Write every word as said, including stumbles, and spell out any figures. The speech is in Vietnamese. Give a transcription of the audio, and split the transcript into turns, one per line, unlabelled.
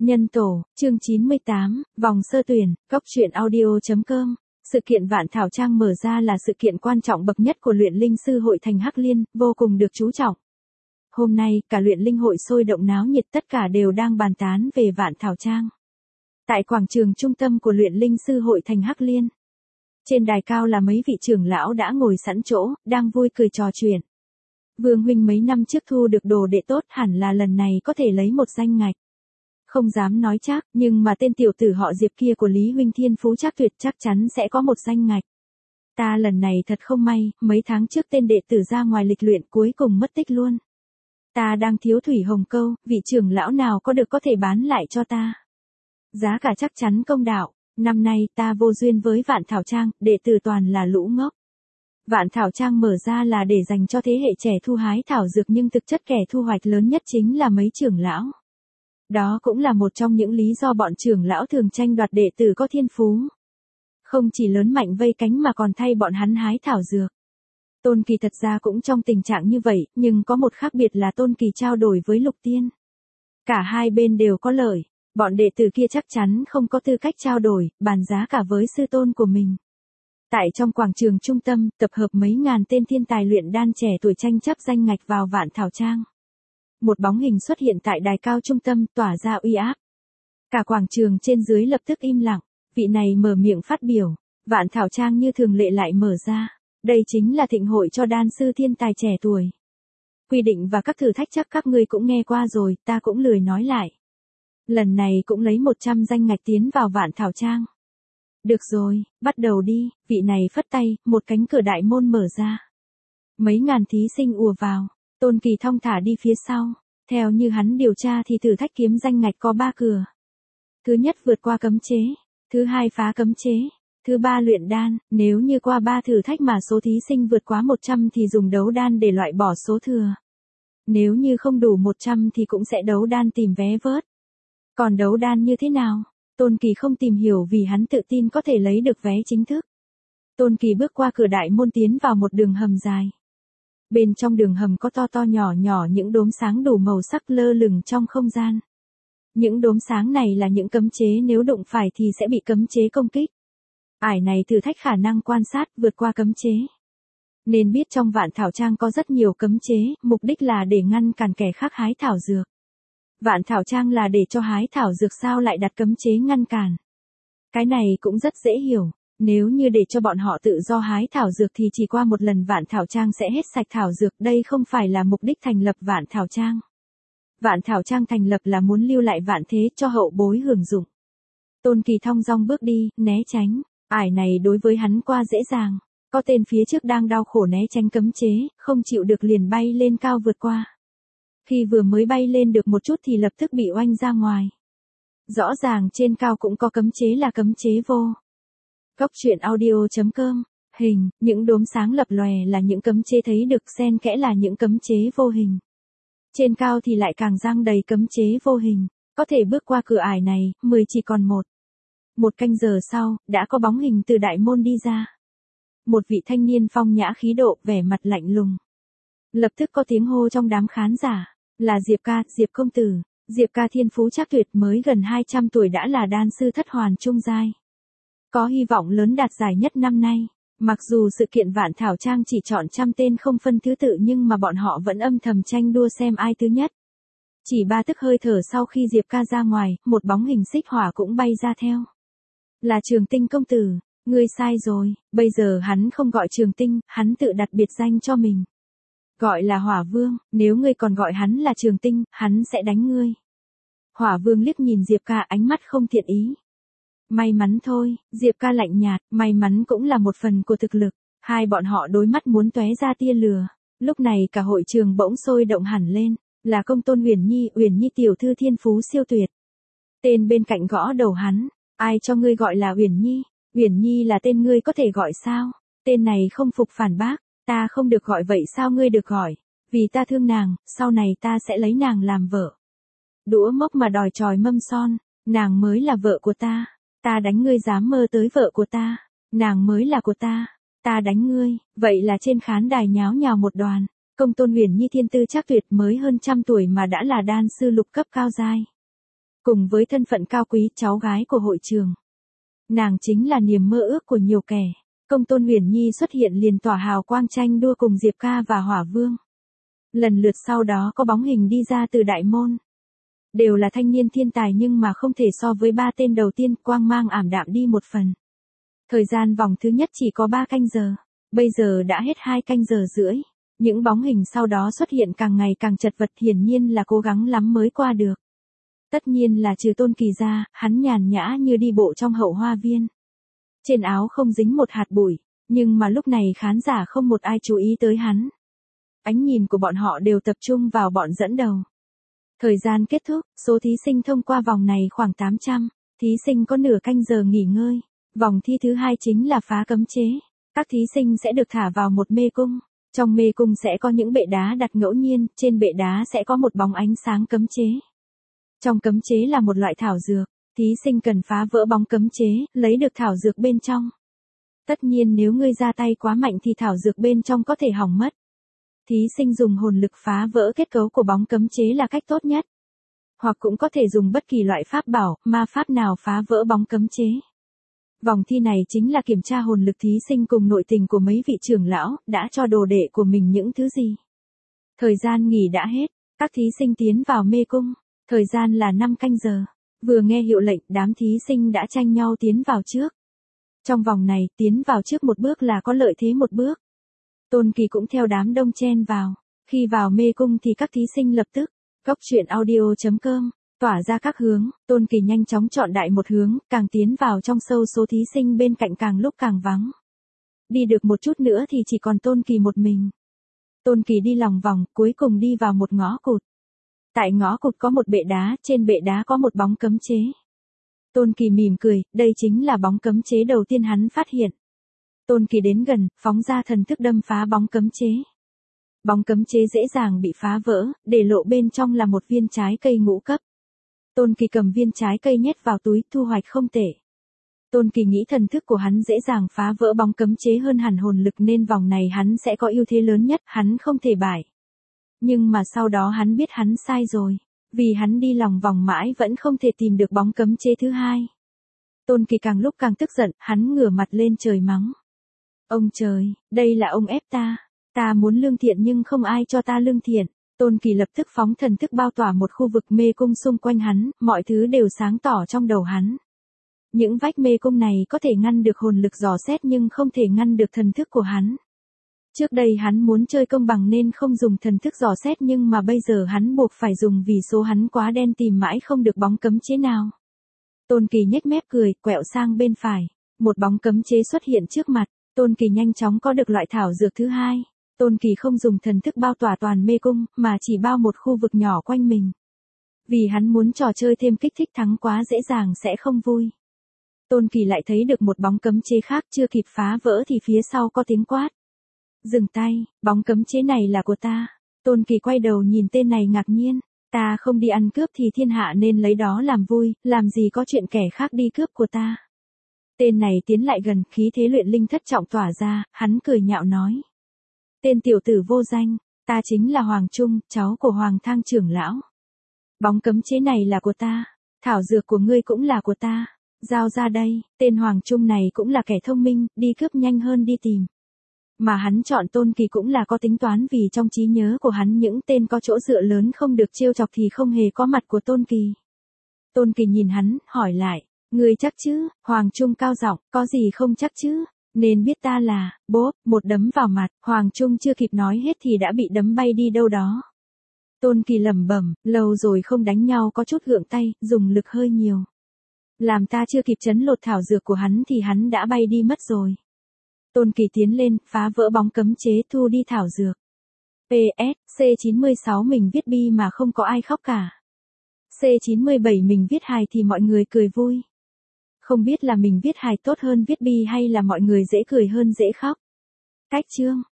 Nhân tổ, chương chín mươi tám, vòng sơ tuyển, góc truyện audio chấm com. Sự kiện Vạn Thảo Trang mở ra là sự kiện quan trọng bậc nhất của luyện linh sư hội thành Hắc Liên, vô cùng được chú trọng. Hôm nay, cả luyện linh hội sôi động náo nhiệt, tất cả đều đang bàn tán về Vạn Thảo Trang. Tại quảng trường trung tâm của luyện linh sư hội thành Hắc Liên, trên đài cao là mấy vị trưởng lão đã ngồi sẵn chỗ, đang vui cười trò chuyện. Vương huynh mấy năm trước thu được đồ đệ tốt, hẳn là lần này có thể lấy một danh ngạch. Không dám nói chắc, nhưng mà tên tiểu tử họ Diệp kia của Lý huynh thiên phú chắc tuyệt, chắc chắn sẽ có một danh ngạch. Ta lần này thật không may, mấy tháng trước tên đệ tử ra ngoài lịch luyện cuối cùng mất tích luôn. Ta đang thiếu thủy hồng câu, vị trưởng lão nào có được có thể bán lại cho ta. Giá cả chắc chắn công đạo, năm nay ta vô duyên với Vạn Thảo Trang, đệ tử toàn là lũ ngốc. Vạn Thảo Trang mở ra là để dành cho thế hệ trẻ thu hái thảo dược, nhưng thực chất kẻ thu hoạch lớn nhất chính là mấy trưởng lão. Đó cũng là một trong những lý do bọn trưởng lão thường tranh đoạt đệ tử có thiên phú. Không chỉ lớn mạnh vây cánh mà còn thay bọn hắn hái thảo dược. Tôn Kỳ thật ra cũng trong tình trạng như vậy, nhưng có một khác biệt là Tôn Kỳ trao đổi với Lục Tiên. Cả hai bên đều có lợi, bọn đệ tử kia chắc chắn không có tư cách trao đổi, bàn giá cả với sư tôn của mình. Tại trong quảng trường trung tâm, tập hợp mấy ngàn tên thiên tài luyện đan trẻ tuổi tranh chấp danh ngạch vào Vạn Thảo Trang. Một bóng hình xuất hiện tại đài cao trung tâm, tỏa ra uy áp. Cả quảng trường trên dưới lập tức im lặng, vị này mở miệng phát biểu, Vạn Thảo Trang như thường lệ lại mở ra. Đây chính là thịnh hội cho đan sư thiên tài trẻ tuổi. Quy định và các thử thách chắc các ngươi cũng nghe qua rồi, ta cũng lười nói lại. Lần này cũng lấy một trăm danh ngạch tiến vào Vạn Thảo Trang. Được rồi, bắt đầu đi, vị này phất tay, một cánh cửa đại môn mở ra. Mấy ngàn thí sinh ùa vào, Tôn Kỳ thong thả đi phía sau. Theo như hắn điều tra thì thử thách kiếm danh ngạch có ba cửa. Thứ nhất vượt qua cấm chế, thứ hai phá cấm chế, thứ ba luyện đan. Nếu như qua ba thử thách mà số thí sinh vượt quá một trăm thì dùng đấu đan để loại bỏ số thừa. Nếu như không đủ một trăm thì cũng sẽ đấu đan tìm vé vớt. Còn đấu đan như thế nào? Tôn Kỳ không tìm hiểu vì hắn tự tin có thể lấy được vé chính thức. Tôn Kỳ bước qua cửa đại môn tiến vào một đường hầm dài. Bên trong đường hầm có to to nhỏ nhỏ những đốm sáng đủ màu sắc lơ lửng trong không gian. Những đốm sáng này là những cấm chế, nếu đụng phải thì sẽ bị cấm chế công kích. Ải này thử thách khả năng quan sát vượt qua cấm chế. Nên biết trong Vạn Thảo Trang có rất nhiều cấm chế, mục đích là để ngăn cản kẻ khác hái thảo dược. Vạn Thảo Trang là để cho hái thảo dược, sao lại đặt cấm chế ngăn cản? Cái này cũng rất dễ hiểu. Nếu như để cho bọn họ tự do hái thảo dược thì chỉ qua một lần Vạn Thảo Trang sẽ hết sạch thảo dược, đây không phải là mục đích thành lập Vạn Thảo Trang. Vạn Thảo Trang thành lập là muốn lưu lại vạn thế cho hậu bối hưởng dụng. Tôn Kỳ thong dong bước đi, né tránh, ải này đối với hắn qua dễ dàng, có tên phía trước đang đau khổ né tránh cấm chế, không chịu được liền bay lên cao vượt qua. Khi vừa mới bay lên được một chút thì lập tức bị oanh ra ngoài. Rõ ràng trên cao cũng có cấm chế là cấm chế vô. Góc truyện audio chấm com. Hình, những đốm sáng lập lòe là những cấm chế thấy được, xen kẽ là những cấm chế vô hình. Trên cao thì lại càng giăng đầy cấm chế vô hình, có thể bước qua cửa ải này, mười chỉ còn một. Một canh giờ sau, đã có bóng hình từ đại môn đi ra. Một vị thanh niên phong nhã khí độ, vẻ mặt lạnh lùng. Lập tức có tiếng hô trong đám khán giả, là Diệp ca, Diệp công tử. Diệp ca thiên phú chắc tuyệt, mới gần hai trăm tuổi đã là đan sư thất hoàn trung giai. Có hy vọng lớn đạt giải nhất năm nay. Mặc dù sự kiện Vạn Thảo Trang chỉ chọn trăm tên không phân thứ tự, nhưng mà bọn họ vẫn âm thầm tranh đua xem ai thứ nhất. Chỉ ba tức hơi thở sau khi Diệp ca ra ngoài, một bóng hình xích hỏa cũng bay ra theo. Là Trường Tinh công tử, ngươi sai rồi, bây giờ hắn không gọi Trường Tinh, hắn tự đặt biệt danh cho mình. Gọi là Hỏa Vương, nếu ngươi còn gọi hắn là Trường Tinh, hắn sẽ đánh ngươi. Hỏa Vương liếc nhìn Diệp ca, ánh mắt không thiện ý. May mắn thôi, Diệp ca lạnh nhạt, may mắn cũng là một phần của thực lực. Hai bọn họ đối mắt muốn tóe ra tia lửa. Lúc này cả hội trường bỗng sôi động hẳn lên, là công tôn Uyển Nhi, Uyển Nhi tiểu thư thiên phú siêu tuyệt. Tên bên cạnh gõ đầu hắn, ai cho ngươi gọi là Uyển Nhi? Uyển Nhi là tên ngươi có thể gọi sao? Tên này không phục phản bác, ta không được gọi vậy sao ngươi được gọi? Vì ta thương nàng, sau này ta sẽ lấy nàng làm vợ. Đũa mốc mà đòi tròi mâm son, nàng mới là vợ của ta. Ta đánh ngươi dám mơ tới vợ của ta, nàng mới là của ta, ta đánh ngươi. Vậy là trên khán đài nháo nhào một đoàn. Công tôn Uyển Nhi thiên tư chắc tuyệt, mới hơn trăm tuổi mà đã là đan sư lục cấp cao giai. Cùng với thân phận cao quý cháu gái của hội trường. Nàng chính là niềm mơ ước của nhiều kẻ. Công tôn Huyền Nhi xuất hiện liền tỏa hào quang tranh đua cùng Diệp Ca và Hỏa Vương. Lần lượt sau đó có bóng hình đi ra từ đại môn. Đều là thanh niên thiên tài nhưng mà không thể so với ba tên đầu tiên, quang mang ảm đạm đi một phần. Thời gian vòng thứ nhất chỉ có ba canh giờ, bây giờ đã hết hai canh giờ rưỡi. Những bóng hình sau đó xuất hiện càng ngày càng chật vật, hiển nhiên là cố gắng lắm mới qua được. Tất nhiên là trừ Tôn Kỳ ra, hắn nhàn nhã như đi bộ trong hậu hoa viên. Trên áo không dính một hạt bụi, nhưng mà lúc này khán giả không một ai chú ý tới hắn. Ánh nhìn của bọn họ đều tập trung vào bọn dẫn đầu. Thời gian kết thúc, số thí sinh thông qua vòng này khoảng tám trăm, thí sinh có nửa canh giờ nghỉ ngơi. Vòng thi thứ hai chính là phá cấm chế. Các thí sinh sẽ được thả vào một mê cung. Trong mê cung sẽ có những bệ đá đặt ngẫu nhiên, trên bệ đá sẽ có một bóng ánh sáng cấm chế. Trong cấm chế là một loại thảo dược, thí sinh cần phá vỡ bóng cấm chế, lấy được thảo dược bên trong. Tất nhiên nếu ngươi ra tay quá mạnh thì thảo dược bên trong có thể hỏng mất. Thí sinh dùng hồn lực phá vỡ kết cấu của bóng cấm chế là cách tốt nhất. Hoặc cũng có thể dùng bất kỳ loại pháp bảo, ma pháp nào phá vỡ bóng cấm chế. Vòng thi này chính là kiểm tra hồn lực thí sinh cùng nội tình của mấy vị trưởng lão, đã cho đồ đệ của mình những thứ gì. Thời gian nghỉ đã hết, các thí sinh tiến vào mê cung, thời gian là năm canh giờ. Vừa nghe hiệu lệnh, đám thí sinh đã tranh nhau tiến vào trước. Trong vòng này, tiến vào trước một bước là có lợi thế một bước. Tôn Kỳ cũng theo đám đông chen vào. Khi vào mê cung thì các thí sinh lập tức, Cốc truyện audio chấm com, tỏa ra các hướng, Tôn Kỳ nhanh chóng chọn đại một hướng, càng tiến vào trong sâu số thí sinh bên cạnh càng lúc càng vắng. Đi được một chút nữa thì chỉ còn Tôn Kỳ một mình. Tôn Kỳ đi lòng vòng, cuối cùng đi vào một ngõ cụt. Tại ngõ cụt có một bệ đá, trên bệ đá có một bóng cấm chế. Tôn Kỳ mỉm cười, đây chính là bóng cấm chế đầu tiên hắn phát hiện. Tôn Kỳ đến gần, phóng ra thần thức đâm phá bóng cấm chế. Bóng cấm chế dễ dàng bị phá vỡ, để lộ bên trong là một viên trái cây ngũ cấp. Tôn Kỳ cầm viên trái cây nhét vào túi, thu hoạch không tệ. Tôn Kỳ nghĩ thần thức của hắn dễ dàng phá vỡ bóng cấm chế hơn hẳn hồn lực nên vòng này hắn sẽ có ưu thế lớn nhất, hắn không thể bại. Nhưng mà sau đó hắn biết hắn sai rồi, vì hắn đi lòng vòng mãi vẫn không thể tìm được bóng cấm chế thứ hai. Tôn Kỳ càng lúc càng tức giận, hắn ngửa mặt lên trời mắng. Ông trời, đây là ông ép ta, ta muốn lương thiện nhưng không ai cho ta lương thiện. Tôn Kỳ lập tức phóng thần thức bao tỏa một khu vực mê cung xung quanh hắn, mọi thứ đều sáng tỏ trong đầu hắn. Những vách mê cung này có thể ngăn được hồn lực dò xét nhưng không thể ngăn được thần thức của hắn. Trước đây hắn muốn chơi công bằng nên không dùng thần thức dò xét nhưng mà bây giờ hắn buộc phải dùng vì số hắn quá đen tìm mãi không được bóng cấm chế nào. Tôn Kỳ nhếch mép cười, quẹo sang bên phải. Một bóng cấm chế xuất hiện trước mặt, Tôn Kỳ nhanh chóng có được loại thảo dược thứ hai. Tôn Kỳ không dùng thần thức bao tỏa toàn mê cung, mà chỉ bao một khu vực nhỏ quanh mình. Vì hắn muốn trò chơi thêm kích thích thắng quá dễ dàng sẽ không vui. Tôn Kỳ lại thấy được một bóng cấm chế khác chưa kịp phá vỡ thì phía sau có tiếng quát. Dừng tay, bóng cấm chế này là của ta. Tôn Kỳ quay đầu nhìn tên này ngạc nhiên. Ta không đi ăn cướp thì thiên hạ nên lấy đó làm vui, làm gì có chuyện kẻ khác đi cướp của ta. Tên này tiến lại gần, khí thế luyện linh thất trọng tỏa ra, hắn cười nhạo nói. Tên tiểu tử vô danh, ta chính là Hoàng Trung, cháu của Hoàng Thang trưởng lão. Bóng cấm chế này là của ta, thảo dược của ngươi cũng là của ta. Giao ra đây, tên Hoàng Trung này cũng là kẻ thông minh, đi cướp nhanh hơn đi tìm. Mà hắn chọn Tôn Kỳ cũng là có tính toán vì trong trí nhớ của hắn những tên có chỗ dựa lớn không được trêu chọc thì không hề có mặt của Tôn Kỳ. Tôn Kỳ nhìn hắn, hỏi lại, ngươi chắc chứ? Hoàng Trung cao giọng, có gì không chắc chứ? Nên biết ta là, bốp, một đấm vào mặt, Hoàng Trung chưa kịp nói hết thì đã bị đấm bay đi đâu đó. Tôn Kỳ lẩm bẩm, lâu rồi không đánh nhau có chút gượng tay, dùng lực hơi nhiều. Làm ta chưa kịp chấn lột thảo dược của hắn thì hắn đã bay đi mất rồi. Tôn Kỳ tiến lên, phá vỡ bóng cấm chế thu đi thảo dược. pê ét, C chín mươi sáu mình viết bi mà không có ai khóc cả. C chín mươi bảy mình viết hài thì mọi người cười vui. Không biết là mình viết hài tốt hơn viết bi hay là mọi người dễ cười hơn dễ khóc. Cách chương